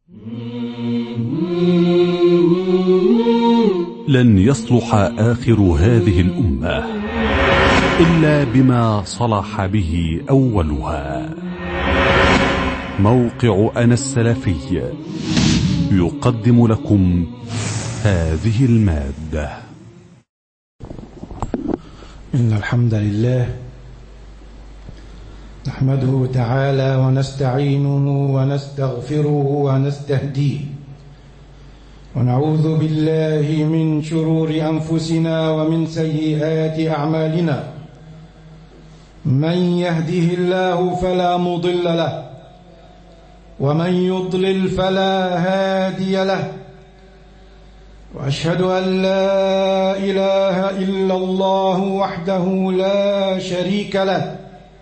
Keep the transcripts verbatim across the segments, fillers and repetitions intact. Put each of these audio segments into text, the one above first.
لن يصلح آخر هذه الأمة إلا بما صلح به أولها. موقع أنا السلفي يقدم لكم هذه المادة. إن الحمد لله نحمده تعالى ونستعينه ونستغفره ونستهديه، ونعوذ بالله من شرور أنفسنا ومن سيئات أعمالنا. من يهده الله فلا مضل له، ومن يضلل فلا هادي له، وأشهد أن لا إله إلا الله وحده لا شريك له،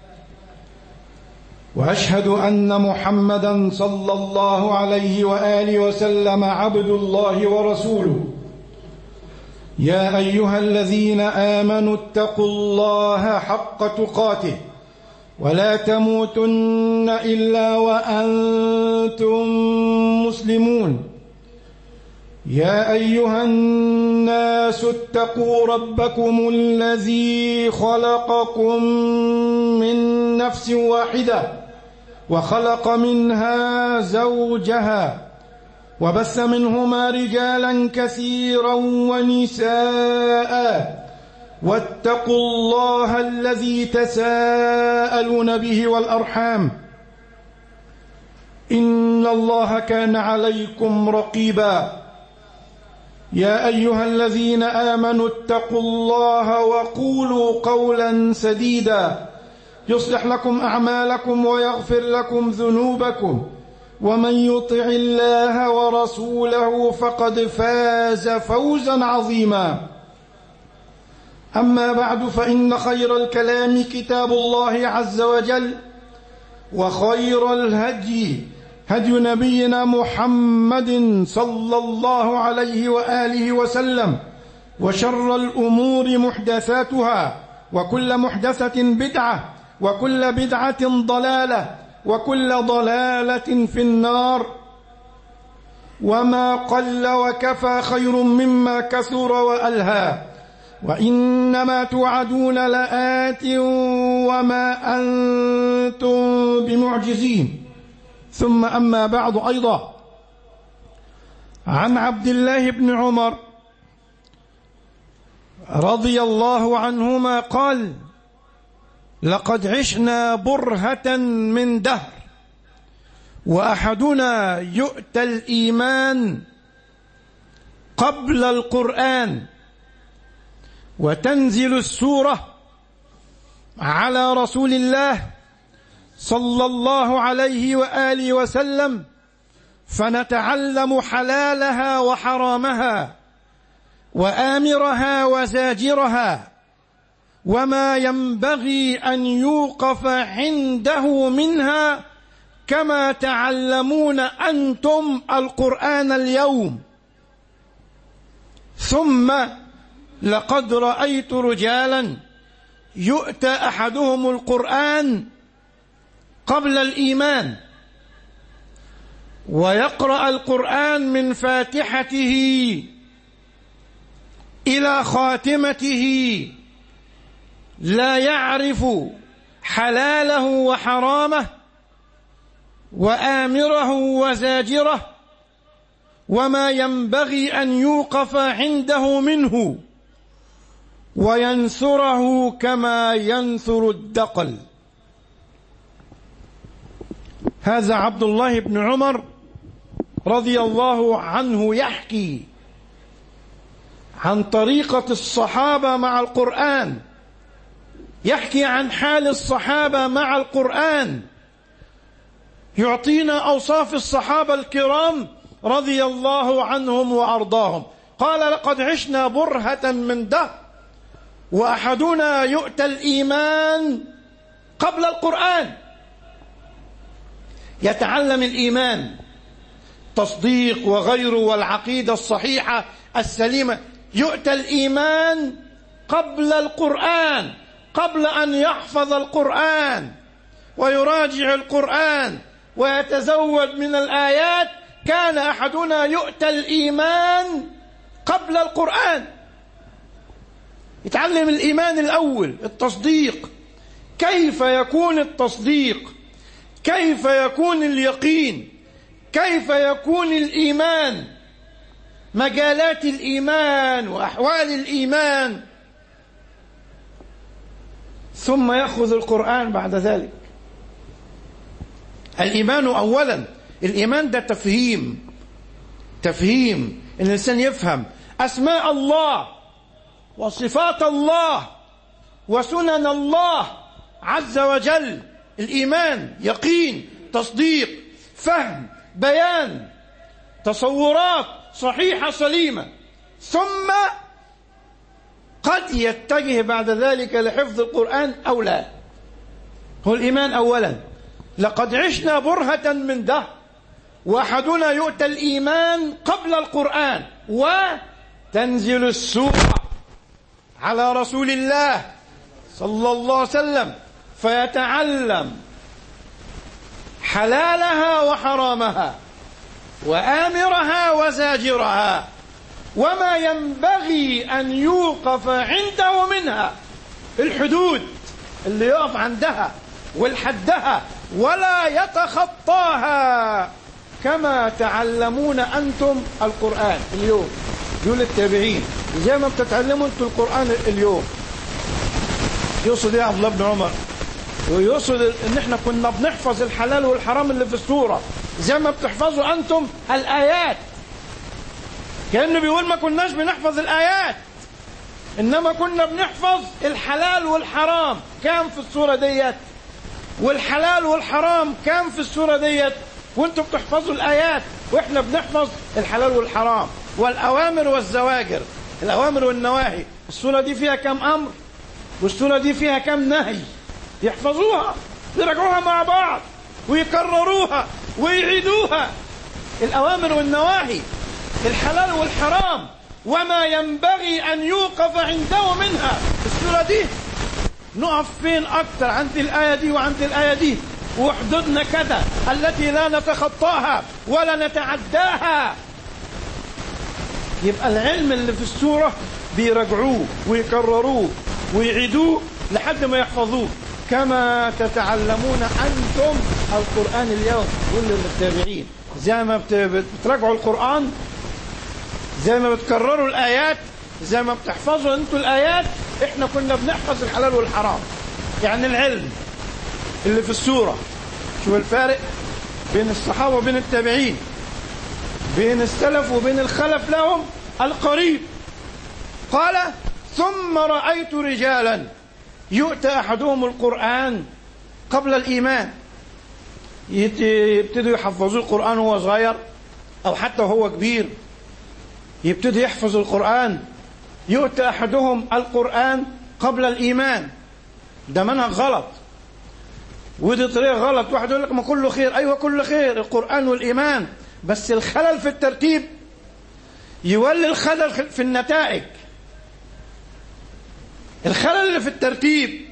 وأشهد أن محمدًا صلى الله عليه وآله وسلم عبد الله ورسوله. يا أيها الذين آمنوا اتقوا الله حق تقاته ولا تموتن إلا وأنتم مسلمون. يا أيها الناس اتقوا ربكم الذي خلقكم من نفس واحدة وخلق منها زوجها وبث منهما رجالا كثيرا ونساء، واتقوا الله الذي تساءلون به والأرحام، إن الله كان عليكم رقيبا. يا أيها الذين آمنوا اتقوا الله وقولوا قولا سديدا يصلح لكم أعمالكم ويغفر لكم ذنوبكم، ومن يطع الله ورسوله فقد فاز فوزا عظيما. أما بعد، فإن خير الكلام كتاب الله عز وجل، وخير الهدي هدي نبينا محمد صلى الله عليه وآله وسلم، وشر الأمور محدثاتها، وكل محدثة بدعة، وكل بدعة ضلالة، وكل ضلالة في النار. وما قل وكفى خير مما كثر وألهى، وإنما توعدون لآت وما أنتم بمعجزين. ثم أما بعد، أيضا عن عبد الله بن عمر رضي الله عنهما قال: لقد عشنا برهة من دهر، وأحدنا يؤتى الإيمان قبل القرآن، وتنزل السورة على رسول الله صلى الله عليه وآله وسلم، فنتعلم حلالها وحرامها، وآمرها وزاجرها، وما ينبغي أن يوقف عنده منها، كما تعلمون أنتم القرآن اليوم. ثم لقد رأيت رجالا يؤتى أحدهم القرآن قبل الإيمان، ويقرأ القرآن من فاتحته إلى خاتمته، لا يعرف حلاله وحرامه، وآمره وزاجره، وما ينبغي أن يوقف عنده منه، وينثره كما ينثر الدقل. هذا عبد الله بن عمر رضي الله عنه يحكي عن طريقة الصحابة مع القرآن، يحكي عن حال الصحابة مع القرآن، يعطينا أوصاف الصحابة الكرام رضي الله عنهم وأرضاهم. قال: لقد عشنا برهة من دهر، وأحدنا يؤتى الإيمان قبل القرآن. يتعلم الإيمان، تصديق وغيره، والعقيدة الصحيحة السليمة. يؤتى الإيمان قبل القرآن، قبل أن يحفظ القرآن ويراجع القرآن ويتزود من الآيات، كان أحدنا يؤتى الإيمان قبل القرآن، يتعلم الإيمان الأول، التصديق. كيف يكون التصديق؟ كيف يكون اليقين؟ كيف يكون الإيمان؟ مجالات الإيمان وأحوال الإيمان، ثم يأخذ القرآن بعد ذلك. الإيمان أولا، الإيمان ده تفهيم، تفهيم إن الإنسان يفهم أسماء الله وصفات الله وسنن الله عز وجل. الإيمان يقين، تصديق، فهم، بيان، تصورات صحيحة سليمة، ثم قد يتجه بعد ذلك لحفظ القرآن أو لا. هو الإيمان أولا. لقد عشنا برهة من دهر وأحدنا يؤتى الإيمان قبل القرآن، وتنزل السورة على رسول الله صلى الله عليه وسلم فيتعلم حلالها وحرامها وآمرها وزاجرها وما ينبغي أن يوقف عنده منها، الحدود اللي يقف عندها والحدها ولا يتخطاها، كما تعلمون أنتم القرآن اليوم. يقول التابعين زي ما بتتعلموا أنتم القرآن اليوم. يقصد يا عبد الله بن عمر؟ ويقصد ان احنا كنا بنحفظ الحلال والحرام اللي في السورة زي ما بتحفظوا أنتم الآيات. كأنه بيقول ما كناش بنحفظ الآيات، إنما كنا بنحفظ الحلال والحرام. كام في السورة ديت؟ والحلال والحرام كام في السورة ديت؟ وانتم بتحفظوا الآيات وإحنا بنحفظ الحلال والحرام والأوامر والزواجر، الأوامر والنواهي. السورة دي فيها كام أمر والسورة دي فيها كام نهي؟ يحفظوها، يراجعوها مع بعض ويكرروها ويعيدوها. الأوامر والنواهي، الحلال والحرام، وما ينبغي أن يوقف عنده منها. السورة دي نقف فين أكتر؟ عند الآية دي وعند الآية دي، وحدودنا كذا التي لا نتخطاها ولا نتعداها. يبقى العلم اللي في السورة بيراجعوه ويكرروه ويعيدوه لحد ما يحفظوه، كما تتعلمون أنتم القرآن اليوم. كل التابعين زي ما بتراجعوا القرآن، زي ما بتكرروا الآيات، زي ما بتحفظوا أنتم الآيات، إحنا كنا بنحفظ الحلال والحرام. يعني العلم اللي في السورة، شوف الفارق بين الصحابة وبين التابعين، بين السلف وبين الخلف لهم القريب. قال ثم رأيت رجالا يؤتى أحدهم القرآن قبل الإيمان. يبتدوا يحفظوا القرآن وهو صغير أو حتى وهو كبير، يبتدي يحفظ القرآن. يؤتى أحدهم القرآن قبل الإيمان. ده منهج غلط ودي طريقة غلط. واحد يقول لك ما كله خير، أيوة كله خير القرآن والإيمان، بس الخلل في الترتيب يولي الخلل في النتائج. الخلل اللي في الترتيب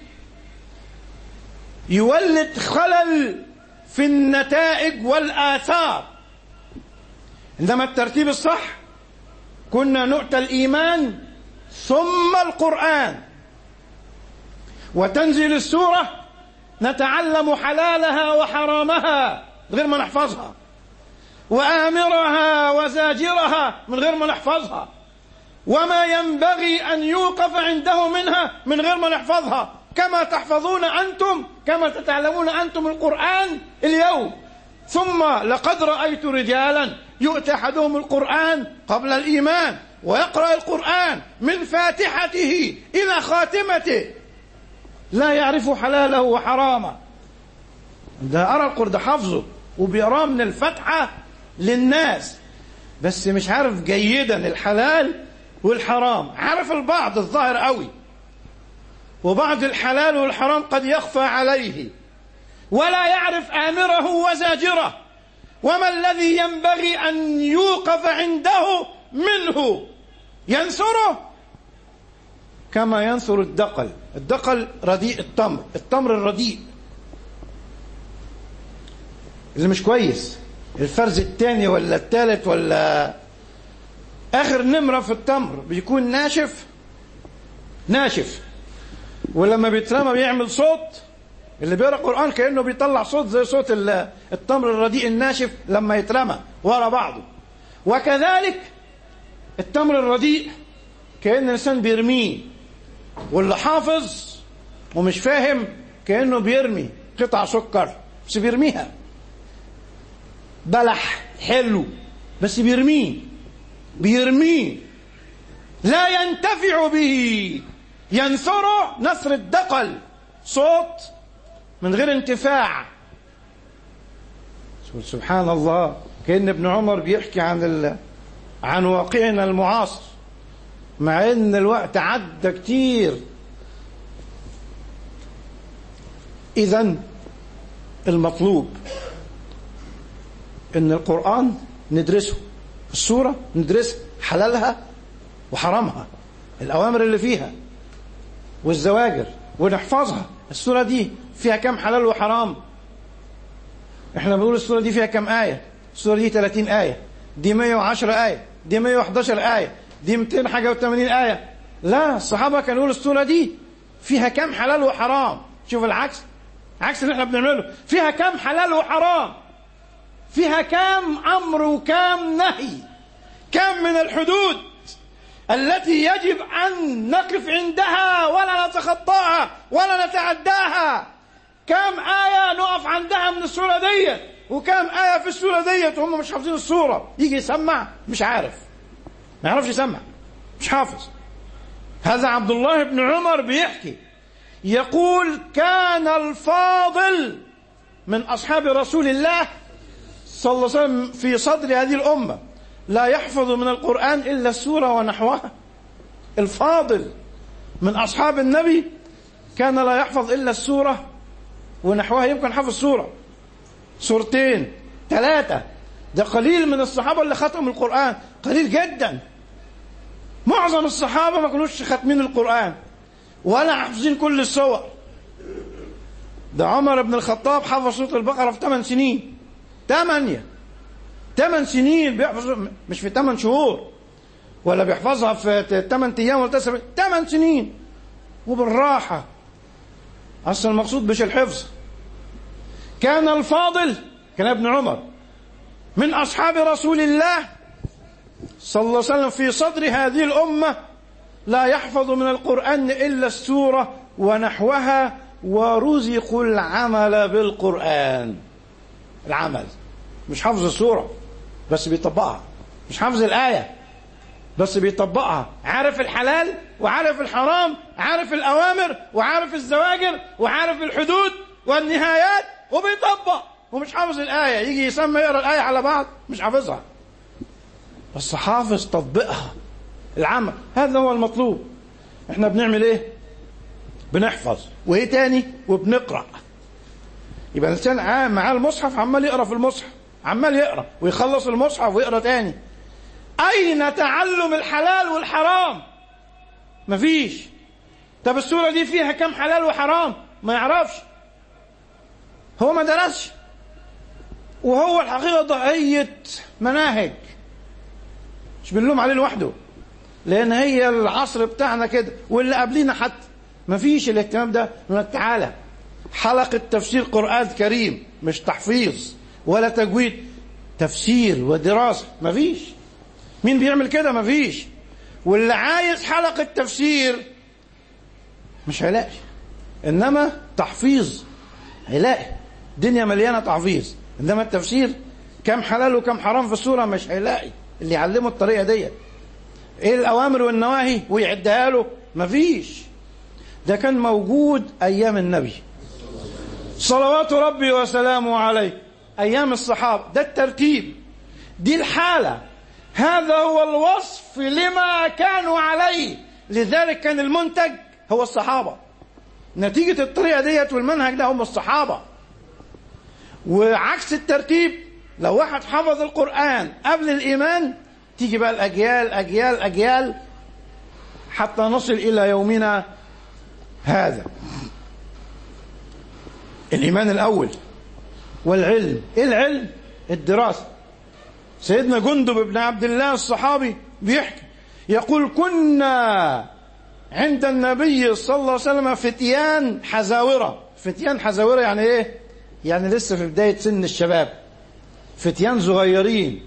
يولد خلل في النتائج والآثار. عندما الترتيب الصح كنا نؤتى الإيمان ثم القرآن، وتنزل السورة نتعلم حلالها وحرامها من غير ما نحفظها، وآمرها وزاجرها من غير ما نحفظها، وما ينبغي أن يوقف عنده منها من غير ما نحفظها، كما تحفظون أنتم، كما تتعلمون أنتم القرآن اليوم. ثم لقد رأيت رجالا يؤتى أحدهم القرآن قبل الإيمان ويقرأ القرآن من فاتحته إلى خاتمته لا يعرف حلاله وحرامه. ده أرى القرآن، ده حفظه وبيقراه من الفتحة للناس، بس مش عارف جيدا الحلال والحرام. عارف البعض الظاهر قوي، وبعض الحلال والحرام قد يخفى عليه، ولا يعرف آمره وزاجره، وما الذي ينبغي أن يوقف عنده منه. ينثره كما ينثر الدقل. الدقل رديء التمر، التمر الرديء اللي مش كويس، الفرز الثاني ولا الثالث ولا آخر نمرة في التمر بيكون ناشف ناشف، ولما بيترمى بيعمل صوت. اللي بيقرأ القرآن كأنه بيطلع صوت زي صوت التمر الرديء الناشف لما يترمى ورا بعضه. وكذلك التمر الرديء كأن الإنسان بيرميه، واللي حافظ ومش فاهم كأنه بيرمي قطع سكر بس بيرميها، بلح حلو بس بيرميه بيرميه لا ينتفع به، ينثر نثر الدقل، صوت من غير انتفاع. سبحان الله، كأن ابن عمر بيحكي عن ال... عن واقعنا المعاصر، مع ان الوقت عدى كتير. اذن المطلوب ان القرآن ندرسه، السورة ندرسها، حلالها وحرامها، الأوامر اللي فيها والزواجر، ونحفظها. السورة دي فيها كم حلال وحرام؟ احنا بنقول السورة دي فيها كم آية؟ السورة دي ثلاثين آية، دي مية وعشرة آية، دي مية وإحدى عشرة آية، دي مئتين حاجة وثمانين آية. لا، الصحابة كانوا يقولوا السورة دي فيها كم حلال وحرام. شوف العكس، عكس اللي احنا بنعمله. فيها كم حلال وحرام، فيها كم أمر وكم نهي، كم من الحدود التي يجب أن نقف عندها ولا نتخطاها ولا نتعداها. كم آية نقف عندها من السورة دي، وكم آية في السورة دي وهم مش حافظين السورة. يجي يسمع مش عارف، ما يعرفش يسمع، مش حافظ. هذا عبد الله بن عمر بيحكي، يقول: كان الفاضل من أصحاب رسول الله صلى الله عليه وسلم في صدر هذه الأمة لا يحفظ من القرآن إلا السورة ونحوها. الفاضل من أصحاب النبي كان لا يحفظ إلا السورة ونحوها. يمكن حفظ سورة، سورتين، ثلاثة. ده قليل من الصحابة اللي ختموا القرآن، قليل جدا. معظم الصحابة ما كانوش ختمين القرآن ولا حافظين كل السور. ده عمر بن الخطاب حفظ سورة البقرة في ثمان سنين، ثمانية ثمان سنين بيحفظ، مش في ثمان شهور ولا بيحفظها في ثمان أيام ولا تسع، ثمان سنين وبالراحة. أصل المقصود مش الحفظ. كان الفاضل، كان ابن عمر، من أصحاب رسول الله صلى الله عليه وسلم في صدر هذه الأمة لا يحفظ من القرآن إلا السورة ونحوها، ورزقوا العمل بالقرآن. العمل، مش حفظ السورة بس بيطبقها، مش حفظ الآية بس بيطبقها، عارف الحلال وعارف الحرام، عارف الأوامر وعارف الزواجر وعارف الحدود والنهايات، وبيطبق. ومش حافظ الآية، يجي يسمى يقرأ الآية على بعض مش حافظها، بس حافظ تطبيقها. العمل، هذا هو المطلوب. احنا بنعمل ايه؟ بنحفظ، وايه تاني؟ وبنقرأ. يبقى الانسان معاه المصحف عمال يقرأ في المصحف، عمال يقرأ ويخلص المصحف ويقرأ تاني. أين تعلم الحلال والحرام؟ مفيش. طب السورة دي فيها كم حلال وحرام؟ ما يعرفش، هو ما درسش. وهو الحقيقة ضعية مناهج، مش بنلوم عليه لوحده، لأن هي العصر بتاعنا كده واللي قبلينا حتى مفيش الاهتمام ده. تعالى حلقة تفسير قرآن كريم، مش تحفيظ ولا تجويد، تفسير ودراسة، مفيش. مين بيعمل كده؟ مفيش. واللي عايز حلقة تفسير مش هيلاقي، إنما تحفيظ هيلاقي. الدنيا مليانة تحفيظ، إنما التفسير كم حلال وكم حرام في السورة مش هيلاقي اللي يعلمه الطريقة دي. إيه الأوامر والنواهي ويعدها له؟ مفيش. ده كان موجود أيام النبي صلوات ربي وسلامه عليه، أيام الصحابة. ده الترتيب، دي الحالة، هذا هو الوصف لما كانوا عليه. لذلك كان المنتج هو الصحابة، نتيجة الطريقة ديت والمنهج ده هم الصحابة. وعكس الترتيب، لو واحد حفظ القرآن قبل الإيمان، تيجي بقى الأجيال أجيال أجيال حتى نصل إلى يومنا هذا. الإيمان الأول والعلم. إيه العلم؟ الدراسة. سيدنا جندب بن عبد الله الصحابي بيحكي يقول كنا عند النبي صلى الله عليه وسلم فتيان حزاورة. فتيان حزاورة يعني ايه؟ يعني لسه في بداية سن الشباب، فتيان صغيرين.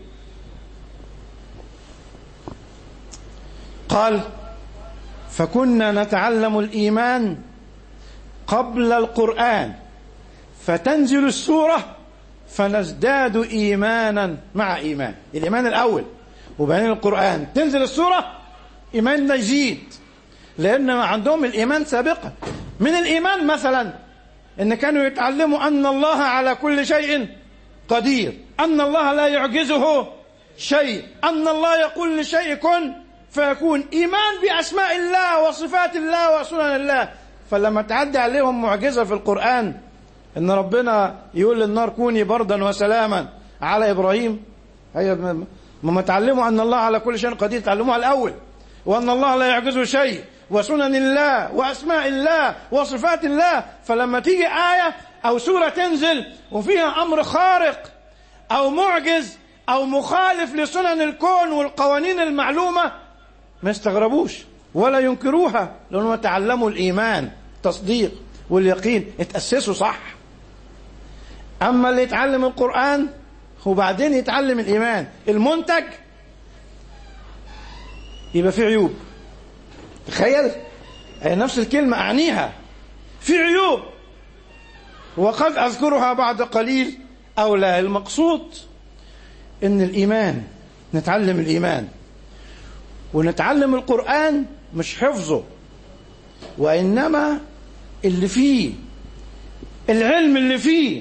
قال فكنا نتعلم الإيمان قبل القرآن فتنزل السورة فنزداد إيمانا مع إيمان. الإيمان الأول وبعدين القرآن، تنزل السورة إيماننا يزيد، لأن عندهم الإيمان سابقا. من الإيمان مثلا إن كانوا يتعلموا أن الله على كل شيء قدير، أن الله لا يعجزه شيء، أن الله يقول لشيء كن فيكون. إيمان بأسماء الله وصفات الله وسنن الله. فلما تعدي عليهم معجزة في القرآن إن ربنا يقول للنار كوني بردا وسلاما على إبراهيم، هي ما تعلموا أن الله على كل شيء قدير تعلموها الأول، وأن الله لا يعجزه شيء، وسنن الله وأسماء الله وصفات الله. فلما تيجي آية أو سورة تنزل وفيها أمر خارق أو معجز أو مخالف لسنن الكون والقوانين المعلومة ما يستغربوش ولا ينكروها، لأنهم تعلموا الإيمان، تصديق واليقين، اتأسسوا صح. أما اللي يتعلم القرآن وبعدين يتعلم الإيمان، المنتج يبقى فيه عيوب. تخيل نفس الكلمة أعنيها، في عيوب وقد أذكرها بعد قليل أو لا. المقصود إن الإيمان نتعلم الإيمان ونتعلم القرآن، مش حفظه وإنما اللي فيه، العلم اللي فيه.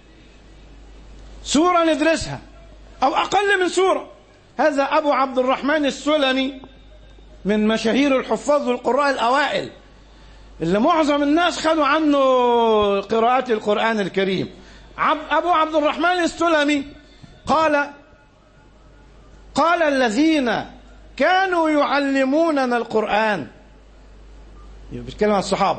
سورة ندرسها أو أقل من سورة. هذا أبو عبد الرحمن السلمي من مشاهير الحفاظ والقراء الأوائل اللي معظم الناس خدوا عنه قراءات القرآن الكريم. أبو عبد الرحمن السلمي قال قال الذين كانوا يعلموننا القرآن، بيتكلم عن الصحابة،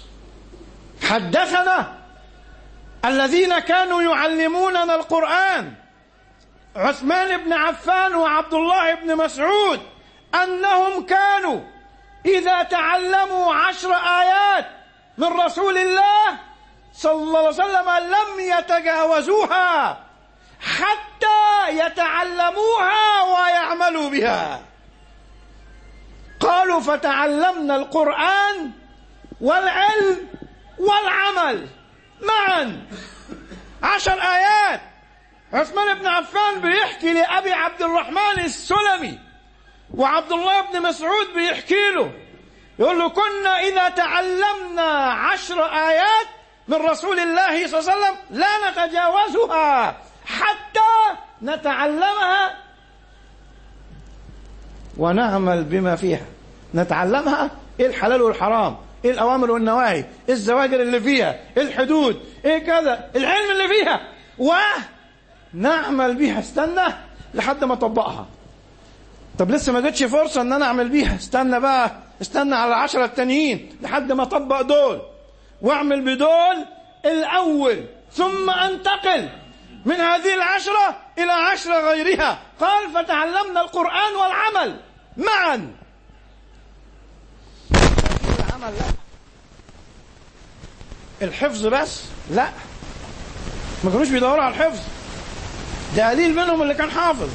حدثنا الذين كانوا يعلموننا القرآن عثمان بن عفان وعبد الله بن مسعود أنهم كانوا إذا تعلموا عشر آيات من رسول الله صلى الله عليه وسلم لم يتجاوزوها حتى يتعلموها ويعملوا بها. قالوا فتعلمنا القرآن والعلم والعمل معا. عشر آيات. عثمان بن عفان بيحكي لأبي عبد الرحمن السلمي وعبد الله بن مسعود بيحكي له، يقول له كنا إذا تعلمنا عشر آيات من رسول الله صلى الله عليه وسلم لا نتجاوزها حتى نتعلمها ونعمل بما فيها. نتعلمها ايه الحلال والحرام، ايه الأوامر والنواهي، ايه الزواجر اللي فيها، ايه الحدود، ايه كذا، العلم اللي فيها، ونعمل بيها. استنى لحد ما اطبقها. طب لسه ما جتش فرصة ان انا اعمل بيها، استنى بقى، استنى على العشرة التانيين لحد ما اطبق دول واعمل بدول الاول، ثم انتقل من هذه العشرة الى عشرة غيرها. قال فتعلمنا القرآن والعمل معا. العمل لا، الحفظ بس لا، ما كانوش بيدوروا على الحفظ. ده قليل منهم اللي كان حافظ،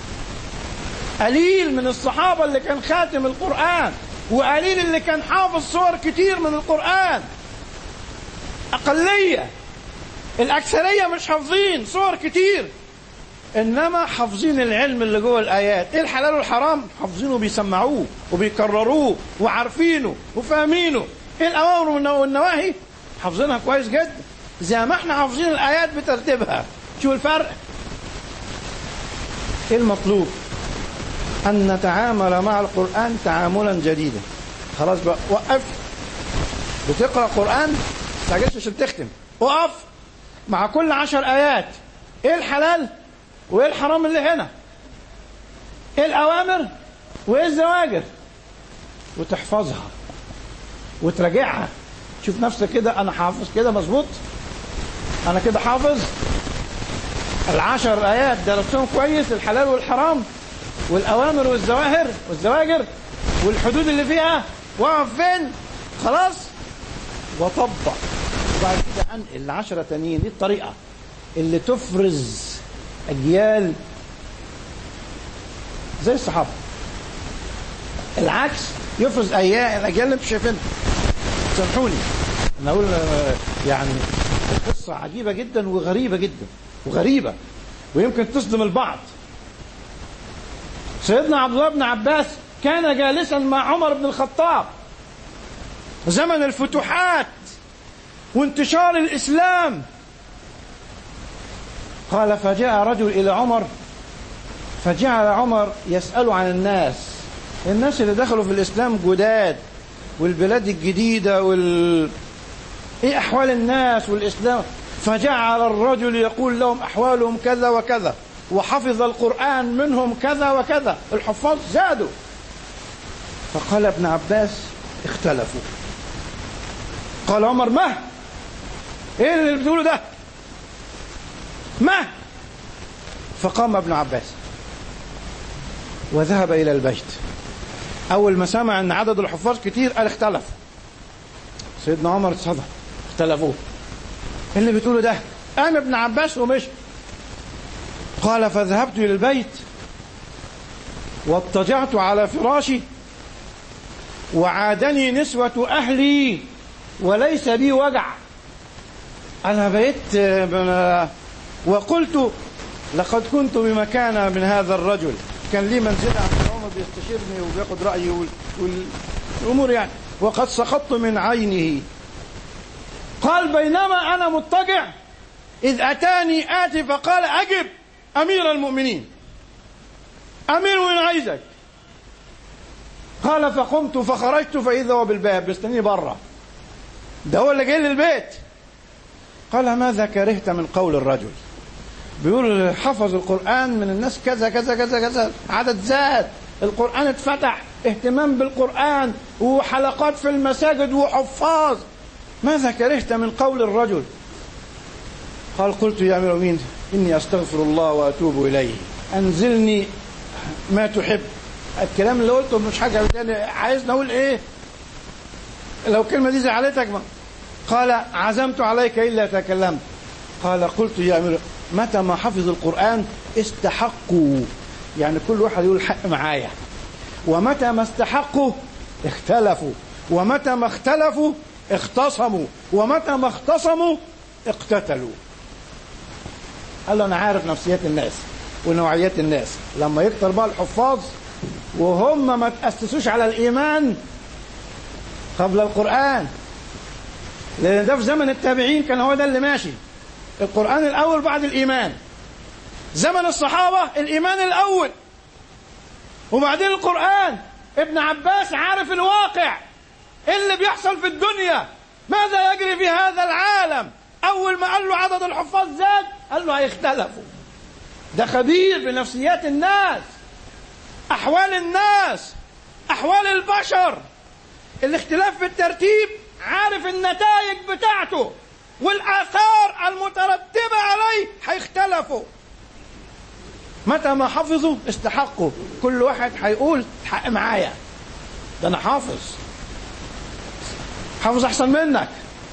قليل من الصحابة اللي كان خاتم القرآن، وقليل اللي كان حافظ صور كتير من القرآن. أقلية. الأكثرية مش حافظين صور كتير، إنما حافظين العلم اللي جوه الآيات. إيه الحلال والحرام حافظينه وبيسمعوه وبيكرروه وعارفينه وفاهمينه. إيه الأوامر والنواهي حافظينها كويس جدا، زي ما احنا حافظين الآيات بترتيبها. شو الفرق؟ إيه المطلوب؟ أن نتعامل مع القرآن تعاملا جديدا. خلاص بقى وقف. بتقرأ قرآن تستعجلش عشان تختم، وقف مع كل عشر آيات. إيه الحلال وإيه الحرام اللي هنا، إيه الأوامر وإيه الزواجر، وتحفظها وتراجعها. شوف نفسك كده، أنا حافظ كده مظبوط، أنا كده حافظ. العشر آيات درستهم كويس، الحلال والحرام والأوامر والزواهر والزواجر والحدود اللي فيها، وقف فين؟ خلاص وطبق. وبعد كده أنقل العشرة تانيين. دي الطريقة اللي تفرز أجيال زي الصحابة. العكس يفرز أيام الأجيال اللي انتوا شايفينها. سامحوني أنا أقول يعني القصة عجيبة جدا وغريبة جدا وغريبة ويمكن تصدم البعض. سيدنا عبد الله بن عباس كان جالسا مع عمر بن الخطاب زمن الفتوحات وانتشار الإسلام. قال فجاء رجل إلى عمر فجعل عمر يسأل عن الناس الناس اللي دخلوا في الإسلام جداد والبلاد الجديدة وال... إيه أحوال الناس والإسلام. فجعل الرجل يقول لهم أحوالهم كذا وكذا وحفظ القرآن منهم كذا وكذا. الحفاظ زادوا. فقال ابن عباس اختلفوا. قال عمر ما ايه اللي بتقوله ده ما. فقام ابن عباس وذهب إلى البيت. أول ما سمع أن عدد الحفاظ كتير قال اختلف. سيدنا عمر اتصدم اختلفوا. ايه اللي بتقوله ده؟ قام ابن عباس ومشي. قال فذهبت إلى البيت واضطجعت على فراشي وعادني نسوة أهلي وليس بي وجع. أنا بقيت وقلت لقد كنت بمكان من هذا الرجل. كان لي منزلة عند عمر بيستشيرني وبياخد رأيي والأمور يعني. وقد سقطت من عينه. قال بينما أنا مضطجع إذ أتاني آتي فقال أجب أمير المؤمنين أمير وين عايزك. قال فقمت فخرجت فإذا هو بالباب بيستنيني بره. ده هو اللي جاي للبيت. قال ماذا كرهت من قول الرجل؟ بيقول حفظ القرآن من الناس كذا كذا كذا كذا عدد زاد القرآن اتفتح اهتمام بالقرآن وحلقات في المساجد وحفاظ. ماذا كرهت من قول الرجل؟ قال قلت يا أمير المؤمنين إني أستغفر الله وأتوب إليه أنزلني ما تحب. الكلام اللي قلته مش حاجة يعني عايز نقول إيه لو كلمة دي زعلتك ما. قال عزمت عليك إلا تكلمت. قال قلت يا أمير متى ما حفظ القرآن استحقوا يعني كل واحد يقول الحق معايا. ومتى ما استحقوا اختلفوا. ومتى ما اختلفوا اختصموا. ومتى ما اختصموا اقتتلوا. قال له أنا عارف نفسيات الناس ونوعيات الناس. لما يكتر بقى الحفاظ وهم ما تأسسوش على الإيمان قبل القرآن لأن ده في زمن التابعين كان هو ده اللي ماشي. القرآن الأول بعد الإيمان. زمن الصحابة الإيمان الأول وبعدين القرآن. ابن عباس عارف الواقع اللي بيحصل في الدنيا ماذا يجري في هذا العالم. أول ما قال له عدد الحفاظ زاد قال له هيختلفوا. ده خبير بنفسيات الناس أحوال الناس أحوال البشر. الاختلاف في الترتيب عارف النتائج بتاعته والآثار المترتبة عليه هيختلفوا. متى ما حفظوا استحقوا. كل واحد هيقول حق معايا ده أنا حافظ حافظ أحسن منك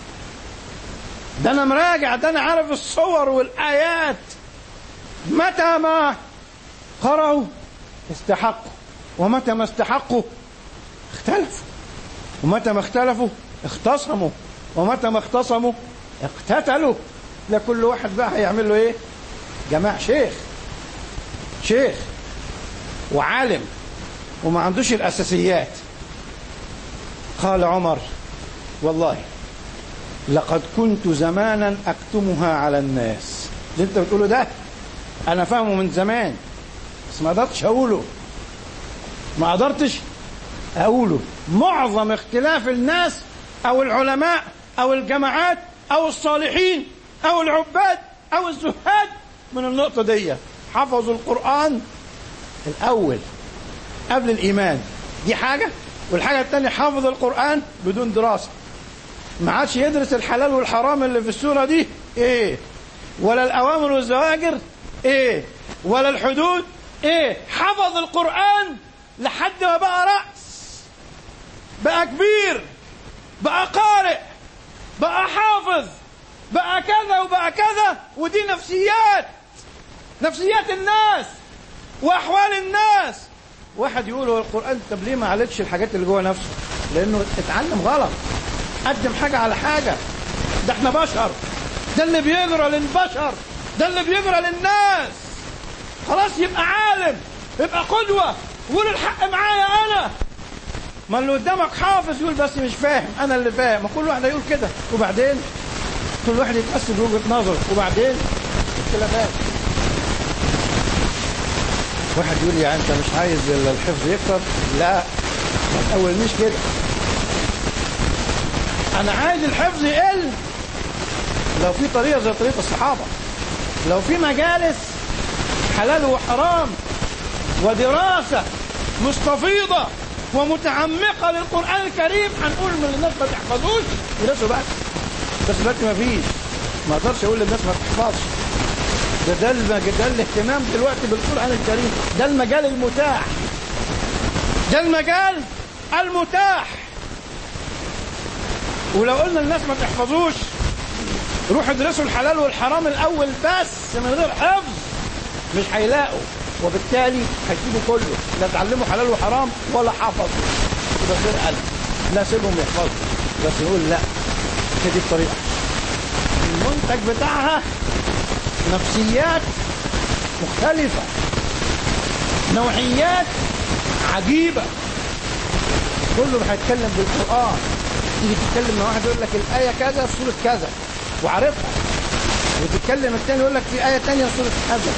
ده أنا مراجع ده أنا عارف الصور والآيات. متى ما قرأوا استحقوا. ومتى ما استحقوا اختلفوا. ومتى ما اختلفوا اختصموا. ومتى ما اختصموا اقتتلوا. لا كل واحد بقى هيعمل له ايه جماعة شيخ شيخ وعالم وما عندوش الأساسيات. قال عمر والله لقد كنت زمانا أكتمها على الناس. اللي انت بتقوله ده أنا فاهمه من زمان بس ما قدرتش أقوله ما قدرتش أقوله. معظم اختلاف الناس أو العلماء أو الجماعات أو الصالحين أو العباد أو الزهاد من النقطة دي. حفظوا القرآن الأول قبل الإيمان دي حاجة. والحاجة الثانية حافظ القرآن بدون دراسة ما عادش يدرس الحلال والحرام اللي في السورة دي ايه ولا الأوامر والزواجر إيه ولا الحدود إيه، حفظ القرآن لحد ما بقى رأس، بقى كبير، بقى قارئ، بقى حافظ، بقى كذا وبقى كذا. ودي نفسيات، نفسيات الناس وأحوال الناس. واحد يقول هو القرآن طب ليه ما عالجش الحاجات اللي جوه نفسه؟ لأنه اتعلم غلط، قدم حاجة على حاجة. ده احنا بشر، ده اللي بيجرى للبشر، ده اللي بيجرى للناس. خلاص يبقى عالم، يبقى قدوة، وقول الحق معايا أنا. ما اللي قدامك حافظ يقول بس مش فاهم، أنا اللي فاهم. ما كل واحد يقول كده، وبعدين كل واحد يتأسف بوجهة نظره، وبعدين اختلافات. واحد يقول يعني أنت مش عايز الحفظ يكتر؟ لا، ما تقولنيش كده. أنا عايز الحفظ يقل لو في طريقة زي طريقة الصحابة، لو في مجالس حلال وحرام ودراسة مستفيضة ومتعمقة للقرآن الكريم، هنقول من الناس ما تحفظوش يدرسوا بس. بس دلوقتي ما فيش، ما اقدرش اقول للناس ما تحفظش. ده ده ده الاهتمام دلوقتي بالقرآن الكريم، ده المجال المتاح، ده المجال المتاح. ولو قلنا الناس ما تحفظوش، روحوا ادرسوا الحلال والحرام الأول بس من غير حفظ، مش هيلاقوا، وبالتالي هيسيبوا كله، لا تعلموا حلال وحرام ولا حفظوا. يبقى غير قلب، لا سيبهم يحفظوا. بس نقول لا، هي دي الطريقة. المنتج بتاعها نفسيات مختلفة، نوعيات عجيبة، كله هيتكلم بالقرآن. تيجي تتكلم مع واحد يقول لك الآية كذا في سورة كذا وعارفها، وتتكلم الثاني يقول لك في آية ثانية في سورة كذا.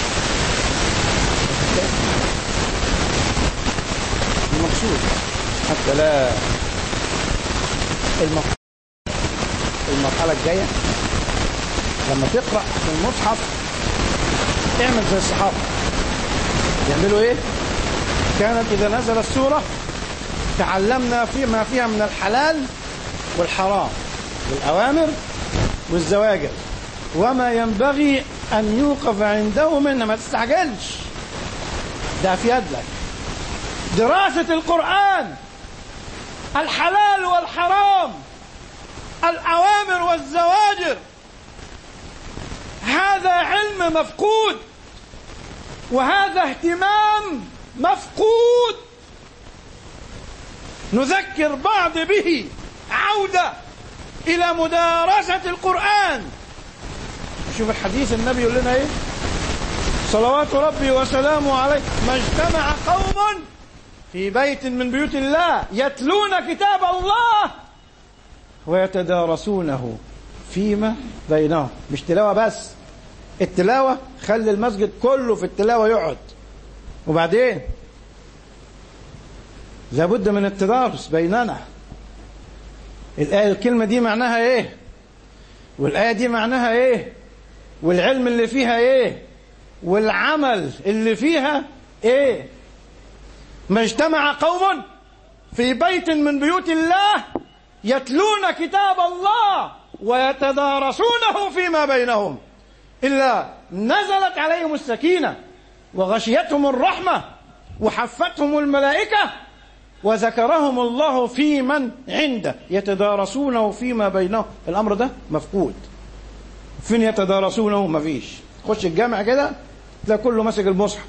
المقصود حتى لا المرحلة, المرحلة الجاية لما تقرأ في المصحف اعمل زي الصحابة. يعملوا ايه؟ كانت إذا نزل السورة تعلمنا فيما فيها من الحلال والحرام والأوامر والزواجر وما ينبغي أن يوقف عنده منها. ما تستعجلش، ده في يدك. دراسة القرآن، الحلال والحرام، الأوامر والزواجر، هذا علم مفقود، وهذا اهتمام مفقود. نذكر بعض به عودة إلى مدارسة القرآن. شوف الحديث النبي يقول لنا ايه؟ صلوات ربي وسلامه عليه: ما اجتمع قوم في بيت من بيوت الله يتلون كتاب الله ويتدارسونه فيما بينهم. مش تلاوة بس، التلاوة خلي المسجد كله في التلاوة يقعد، وبعدين لابد من التدارس بيننا. الآية الكلمة دي معناها ايه، والآية دي معناها ايه، والعلم اللي فيها ايه، والعمل اللي فيها ايه. ما اجتمع قوم في بيت من بيوت الله يتلون كتاب الله ويتدارسونه فيما بينهم إلا نزلت عليهم السكينة وغشيتهم الرحمة وحفتهم الملائكة وذكرهم الله في من عنده يتدارسونه فيما بينهم. الأمر ده مفقود. فين يتدارسونه؟ مفيش. خش الجامع كده تلاقي كله ماسك المصحف،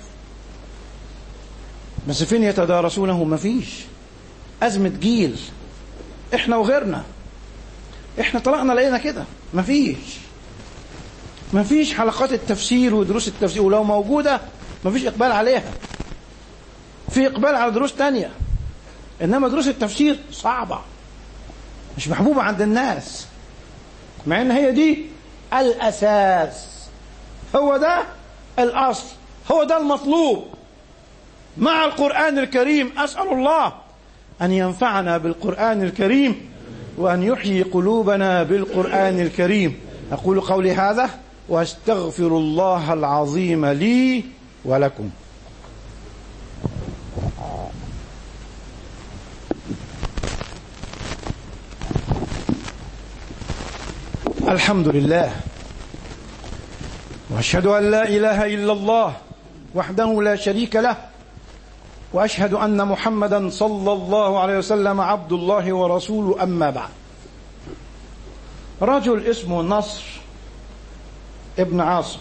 بس فين يتدارسونه؟ مفيش. أزمة جيل، احنا وغيرنا. احنا طلعنا لقينا كده مفيش مفيش حلقات التفسير ودروس التفسير، ولو موجودة مفيش إقبال عليها. في إقبال على دروس تانية، إنما دروس التفسير صعبة، مش محبوبة عند الناس، مع إن هي دي الأساس. هو ده الأصل، هو ده المطلوب مع القرآن الكريم. أسأل الله أن ينفعنا بالقرآن الكريم وأن يحيي قلوبنا بالقرآن الكريم. أقول قولي هذا وأستغفر الله العظيم لي ولكم. الحمد لله وأشهد أن لا إله إلا الله وحده لا شريك له، وأشهد أن محمدا صلى الله عليه وسلم عبد الله ورسوله. أما بعد، رجل اسمه نصر ابن عاصم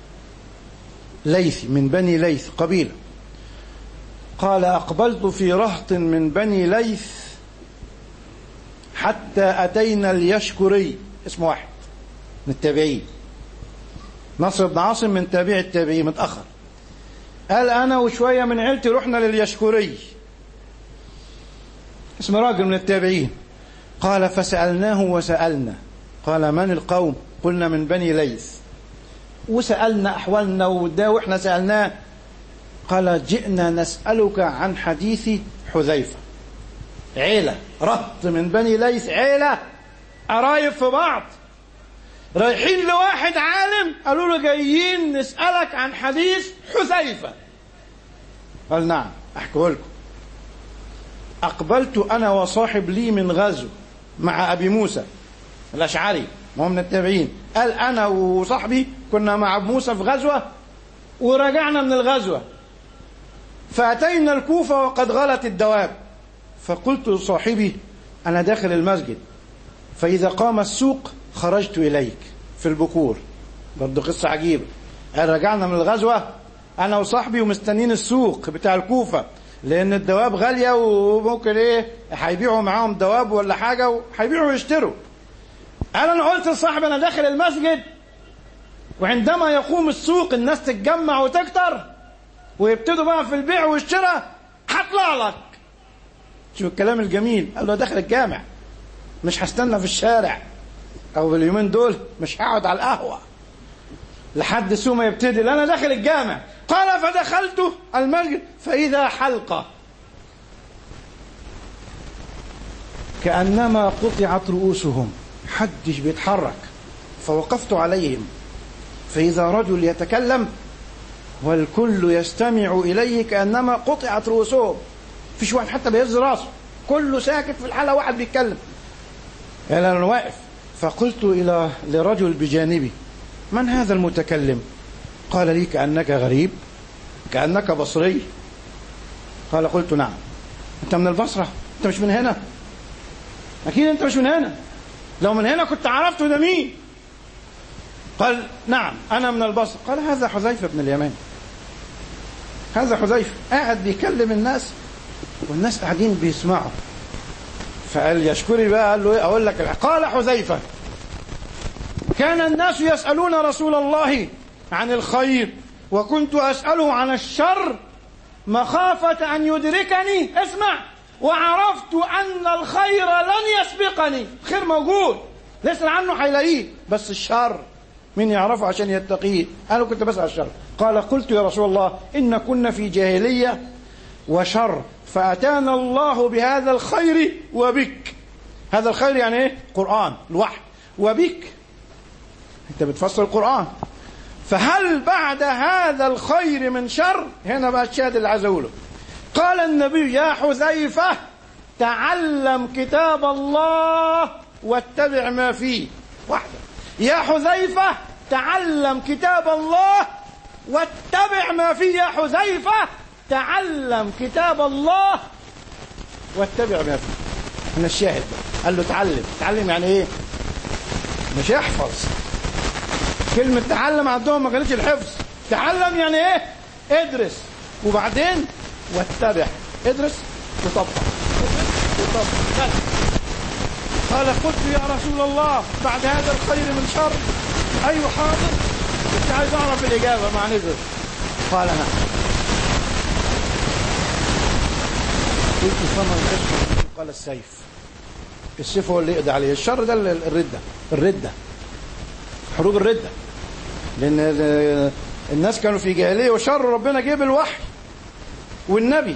ليثي من بني ليث قبيلة، قال: أقبلت في رهط من بني ليث حتى أتينا اليشكري، اسمه واحد من التابعين. نصر بن عاصم من تابع التابعين متأخر. قال: أنا وشوية من عيلتي رحنا لليشكري، اسم راجل من التابعين. قال: فسألناه وسألنا. قال: من القوم؟ قلنا: من بني ليث. وسألنا أحوالنا وده وإحنا سألناه. قال: جئنا نسألك عن حديث حذيفة. عيلة رهط من بني ليث، عيلة قرايب في بعض، رايحين لواحد عالم، قالوا له: جايين نسألك عن حديث حذيفة. قال: نعم، أحكيه لكم. أقبلت أنا وصاحب لي من غزو مع أبي موسى الأشعري، هو من التابعين. قال: أنا وصاحبي كنا مع أبو موسى في غزوة، ورجعنا من الغزوة فأتينا الكوفة وقد غلت الدواب، فقلت لصاحبي: أنا داخل المسجد، فإذا قام السوق خرجت إليك في البكور. برضو قصة عجيبة. قال: رجعنا من الغزوة أنا وصاحبي ومستنين السوق بتاع الكوفة، لأن الدواب غالية وممكن إيه هيبيعوا معاهم دواب ولا حاجة وهيبيعوا ويشتروا. قال: أنا قلت لصاحبي أنا داخل المسجد، وعندما يقوم السوق الناس تتجمع وتكتر ويبتدوا بقى في البيع والشراء، هطلع لك. شوف الكلام الجميل. قال له: داخل الجامع، مش هستنى في الشارع، أو اليومين دول مش هقعد على القهوة لحد سوق ما يبتدي، لأنا داخل الجامع. قال: فدخلت المسجد فإذا حلقة كأنما قطعت رؤوسهم، حدش بيتحرك. فوقفت عليهم فإذا رجل يتكلم والكل يستمع إليه كأنما قطعت رؤوسهم، فيش واحد حتى بيهز راسه، كله ساكت في الحالة، واحد بيتكلم. قال: أنا واقف. فقلت إلى لرجل بجانبي: من هذا المتكلم؟ قال لي: كأنك غريب، كأنك بصري. قال: قلت: نعم. أنت من البصرة؟ أنت مش من هنا؟ أكيد أنت مش من هنا، لو من هنا كنت عرفته ده مين. قال: نعم أنا من البصرة. قال: هذا حذيفة بن اليمان، هذا حذيفة قاعد بيكلم الناس والناس قاعدين بيسمعوا. فقال يشكري بقى، قال له: ايه اقول لك؟ قال حذيفة: كان الناس يسألون رسول الله عن الخير، وكنت أسأله عن الشر مخافة أن يدركني، اسمع، وعرفت أن الخير لن يسبقني. الخير موجود لسه عنه هيلاقيه، بس الشر مين يعرفه عشان يتقيه؟ أنا كنت بسأل الشر. قال: قلت يا رسول الله: إن كنا في جاهلية وشر، فأتانا الله بهذا الخير وبك. هذا الخير يعني ايه؟ قرآن، الوحي. وبك انت بتفسر القرآن، فهل بعد هذا الخير من شر؟ هنا بقى الشاهد اللي عايز اقوله. قال النبي: يا حذيفة، تعلم كتاب الله واتبع ما فيه. واحدة: يا حذيفة، تعلم كتاب الله واتبع ما فيه. يا حذيفة، تعلم كتاب الله واتبع ما فيه. هنا الشاهد بقى. قال له: تعلم. تعلم يعني ايه؟ مش يحفظ. كلمة تعلم عندهم ما كانتش الحفظ. تعلم يعني ايه؟ ادرس، وبعدين واتبع. ادرس وطبق، وطبق. قال: قلت يا رسول الله: بعد هذا الخير من شر؟ أي حاضر، كنت عايز أعرف الإجابة مع نزل. قال: نعم. قلت: فما الخشب؟ قال: السيف. السيف هو اللي يقضي عليه الشر ده. الردة، الردة، حروب الردة، لأن الناس كانوا في جاهلية وشر، ربنا جيب الوحي والنبي،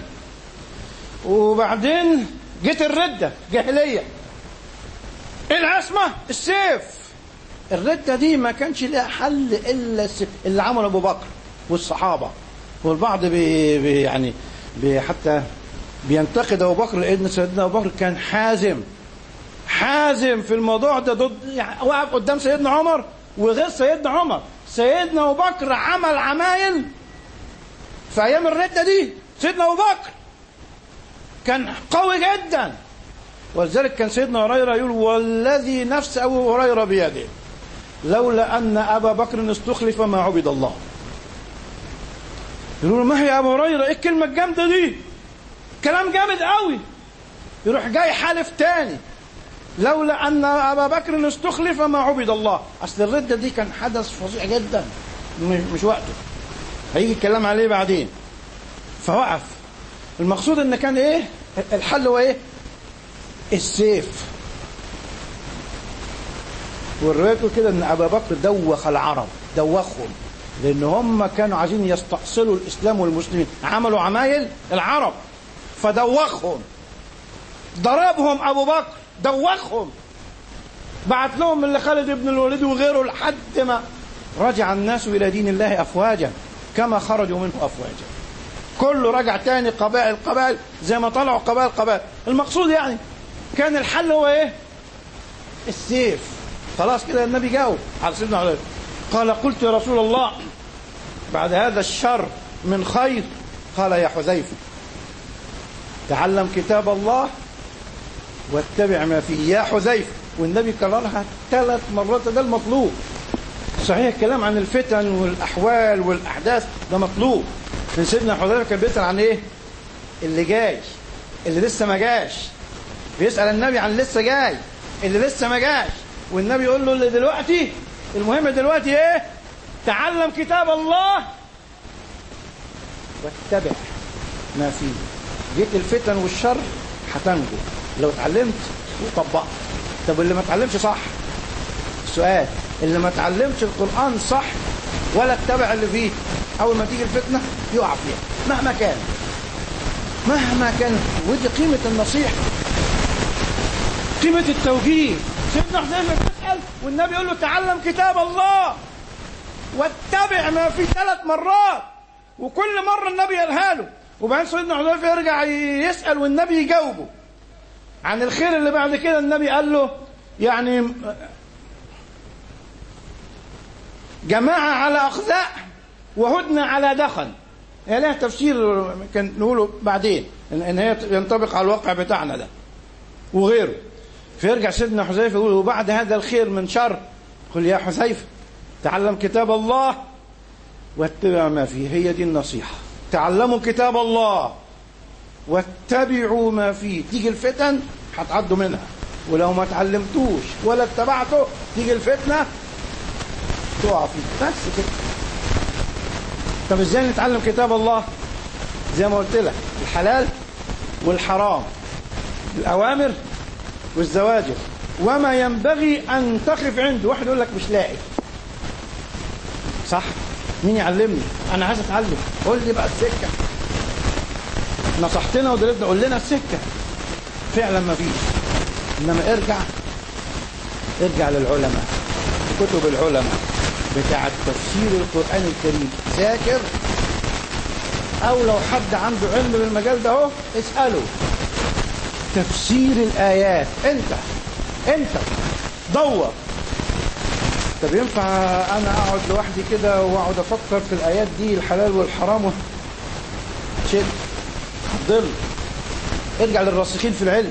وبعدين جت الردة، جاهلية. العصمة السيف. الردة دي ما كانش لها حل إلا السيف، اللي عمله أبو بكر والصحابة. والبعض بي بي يعني بي حتى بينتقد أبو بكر، لأن سيدنا أبو بكر كان حازم حازم في الموضوع ده، ضد يعني وقف قدام سيدنا عمر وغير سيدنا عمر. سيدنا أبو بكر عمل عمايل في أيام الردة دي. سيدنا أبو بكر كان قوي جدا، ولذلك كان سيدنا هريرة يقول والذي نفس أبو هريرة بيده لولا أن أبا بكر استخلف ما عبد الله. يقولوا ما هي أبو هريرة إيه الكلمة الجامدة دي؟ كلام جامد قوي. يروح جاي حالف تاني لولا أن أبا بكر استخلف ما عبد الله. أصل الردة دي كان حدث فظيع جدا، مش وقته، هيجي الكلام عليه بعدين. فوقف. المقصود ان كان ايه الحل؟ هو ايه؟ السيف. والرواية كده ان ابا بكر دوخ العرب، دوخهم، لان هم كانوا عايزين يستأصلوا الاسلام والمسلمين، عملوا عمايل العرب فدوخهم، ضربهم ابو بكر، دوخهم، بعت لهم اللي خالد بن الوليد وغيره لحد ما رجع الناس الى دين الله افواجا كما خرجوا منه افواجا. كله رجع تاني، قبائل قبائل زي ما طلعوا قبائل قبائل. المقصود يعني كان الحل هو ايه؟ السيف. خلاص كده النبي جاوب على سيدنا علي. قال قلت يا رسول الله بعد هذا الشر من خير؟ قال يا حذيفة تعلم كتاب الله واتبع ما فيه. يا حذيفة، والنبي كررها ثلاث مرات. ده المطلوب. صحيح الكلام عن الفتن والأحوال والأحداث ده مطلوب. من سيدنا حذيفة كان بيسأل عن ايه؟ اللي جاي، اللي لسه ما جاش. بيسأل النبي عن لسه جاي، اللي لسه ما جاش، والنبي يقول له اللي دلوقتي المهم دلوقتي ايه؟ تعلم كتاب الله واتبع ما فيه. جيت الفتن والشر هتنجو لو اتعلمت وطبقت. طب اللي ما اتعلمش صح؟ السؤال اللي ما اتعلمش القرآن صح ولا اتبع اللي فيه، أول ما تيجي الفتنة يقع فيها مهما كان، مهما كان. ودي قيمة النصيحة، قيمة التوجيه. سيدنا حذيفة بيسأل والنبي يقول له تعلم كتاب الله واتبع ما فيه ثلاث مرات، وكل مرة النبي قالها له. وبعدين سيدنا حذيفة يرجع يسأل والنبي يجاوبه عن الخير اللي بعد كده. النبي قال له يعني جماعة على أخذاء وهدنة على دخن. هي لها تفسير كان نقوله بعدين ان هي ينطبق على الواقع بتاعنا ده وغيره. فيرجع سيدنا حذيفة يقول وبعد هذا الخير من شر قل يا حذيفة تعلم كتاب الله واتبع ما فيه. هي دي النصيحة. تعلموا كتاب الله واتبعوا ما فيه. تيجي الفتن هتعدوا منها، ولو ما تعلمتوش ولا اتبعته تيجي الفتنة تقع فيه. بس كده. طب ازاي نتعلم كتاب الله؟ زي ما قلت لك الحلال والحرام، الأوامر والزواجر، وما ينبغي أن تقف عنده. واحد يقول لك مش لاقي، صح؟ مين يعلمني؟ أنا عايز أتعلم، قول لي بقى السكة. نصحتنا ودربنا، قول لنا السكة. فعلا ما فيش. إنما ارجع ارجع للعلماء، كتب العلماء بتاعة تفسير القرآن الكريم. ذاكر، أو لو حد عنده علم بالمجال ده هو اسأله. تفسير الآيات أنت أنت دور. طب ينفع أنا أقعد لوحدي كده وأقعد أفكر في الآيات دي الحلال والحرام؟ شد ضل. ارجع للراسخين في العلم،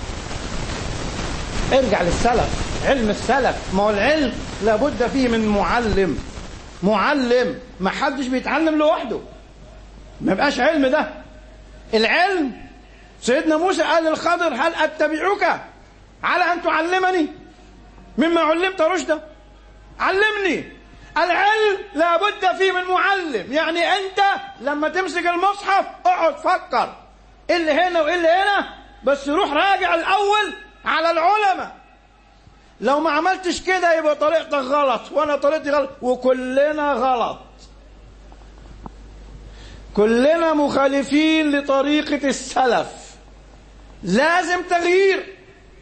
ارجع للسلف، علم السلف. ما هو العلم لابد فيه من معلم. معلم، ما حدش بيتعلم لوحده، ما يبقاش علم ده. العلم سيدنا موسى قال للخضر هل أتبعك على أن تعلمني مما علمت رشدا؟ علمني. العلم لابد فيه من معلم. يعني أنت لما تمسك المصحف اقعد فكر إيه اللي هنا وإيه اللي هنا، بس روح راجع الأول على العلماء. لو ما عملتش كده يبقى طريقتك غلط وانا طريقتي غلط، وكلنا غلط. كلنا مخالفين لطريقة السلف. لازم تغيير،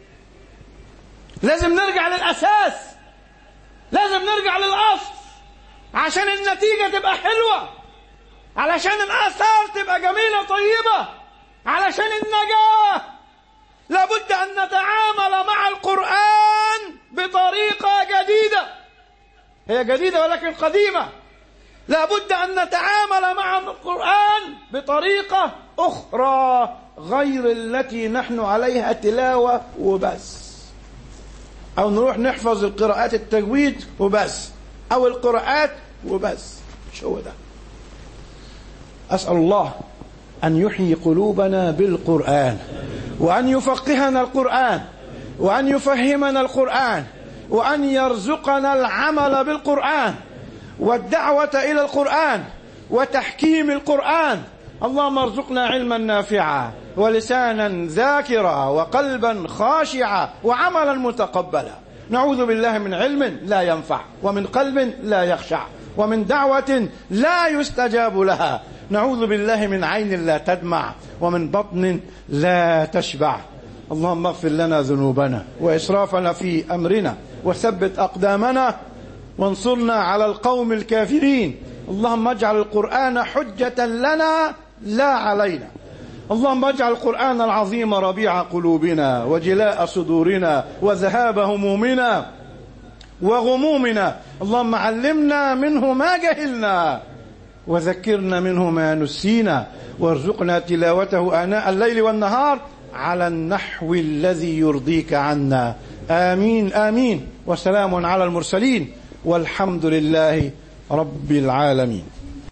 لازم نرجع للأساس، لازم نرجع للأصل عشان النتيجة تبقى حلوة، علشان الآثار تبقى جميلة طيبة، علشان النجاة. لابد أن نتعامل مع القرآن بطريقة جديدة. هي جديدة ولكن قديمة. لا بد أن نتعامل مع القرآن بطريقة أخرى غير التي نحن عليها تلاوة وبس، أو نروح نحفظ القراءات التجويد وبس، أو القراءات وبس. مش هو ده. أسأل الله أن يحيي قلوبنا بالقرآن، وأن يفقهنا القرآن، وأن يفهمنا القرآن، وأن يرزقنا العمل بالقرآن والدعوة إلى القرآن وتحكيم القرآن. اللهم ارزقنا علما نافعا ولسانا ذاكرا وقلبا خاشعا وعملا متقبلا. نعوذ بالله من علم لا ينفع، ومن قلب لا يخشع، ومن دعوة لا يستجاب لها. نعوذ بالله من عين لا تدمع، ومن بطن لا تشبع. اللهم اغفر لنا ذنوبنا وإسرافنا في أمرنا، وثبت أقدامنا، وانصرنا على القوم الكافرين. اللهم اجعل القرآن حجة لنا لا علينا. اللهم اجعل القرآن العظيم ربيع قلوبنا وجلاء صدورنا وذهاب همومنا وغمومنا. اللهم علمنا منه ما جهلنا وذكرنا منه ما نسينا، وارزقنا تلاوته آناء الليل والنهار على النحو الذي يرضيك عنا. آمين آمين. وسلام على المرسلين والحمد لله رب العالمين.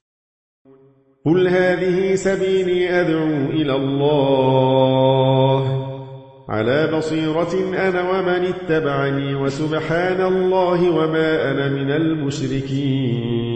قل هذه سبيلي أدعو إلى الله على بصيرة أنا ومن اتبعني، وسبحان الله وما أنا من المشركين.